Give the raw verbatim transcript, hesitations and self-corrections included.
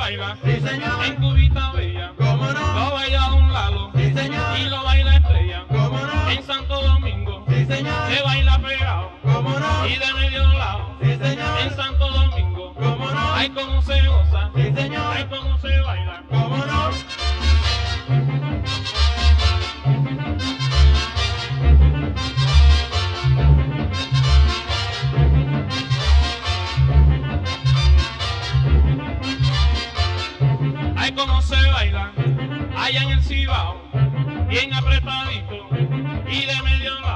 baila, sí señor, en Cubita Bella, cómo no, lo baila Don Lalo, sí señor, y lo baila Estrella, cómo no, en Santo Domingo, sí señor, se baila pegado, cómo no, y de medio lado, sí en señor, Santo Domingo, cómo no, ay como se goza, sí ay señor, como se baila, cómo no. ay como se baila, allá en el Cibao, bien apretadito, y de medio lado.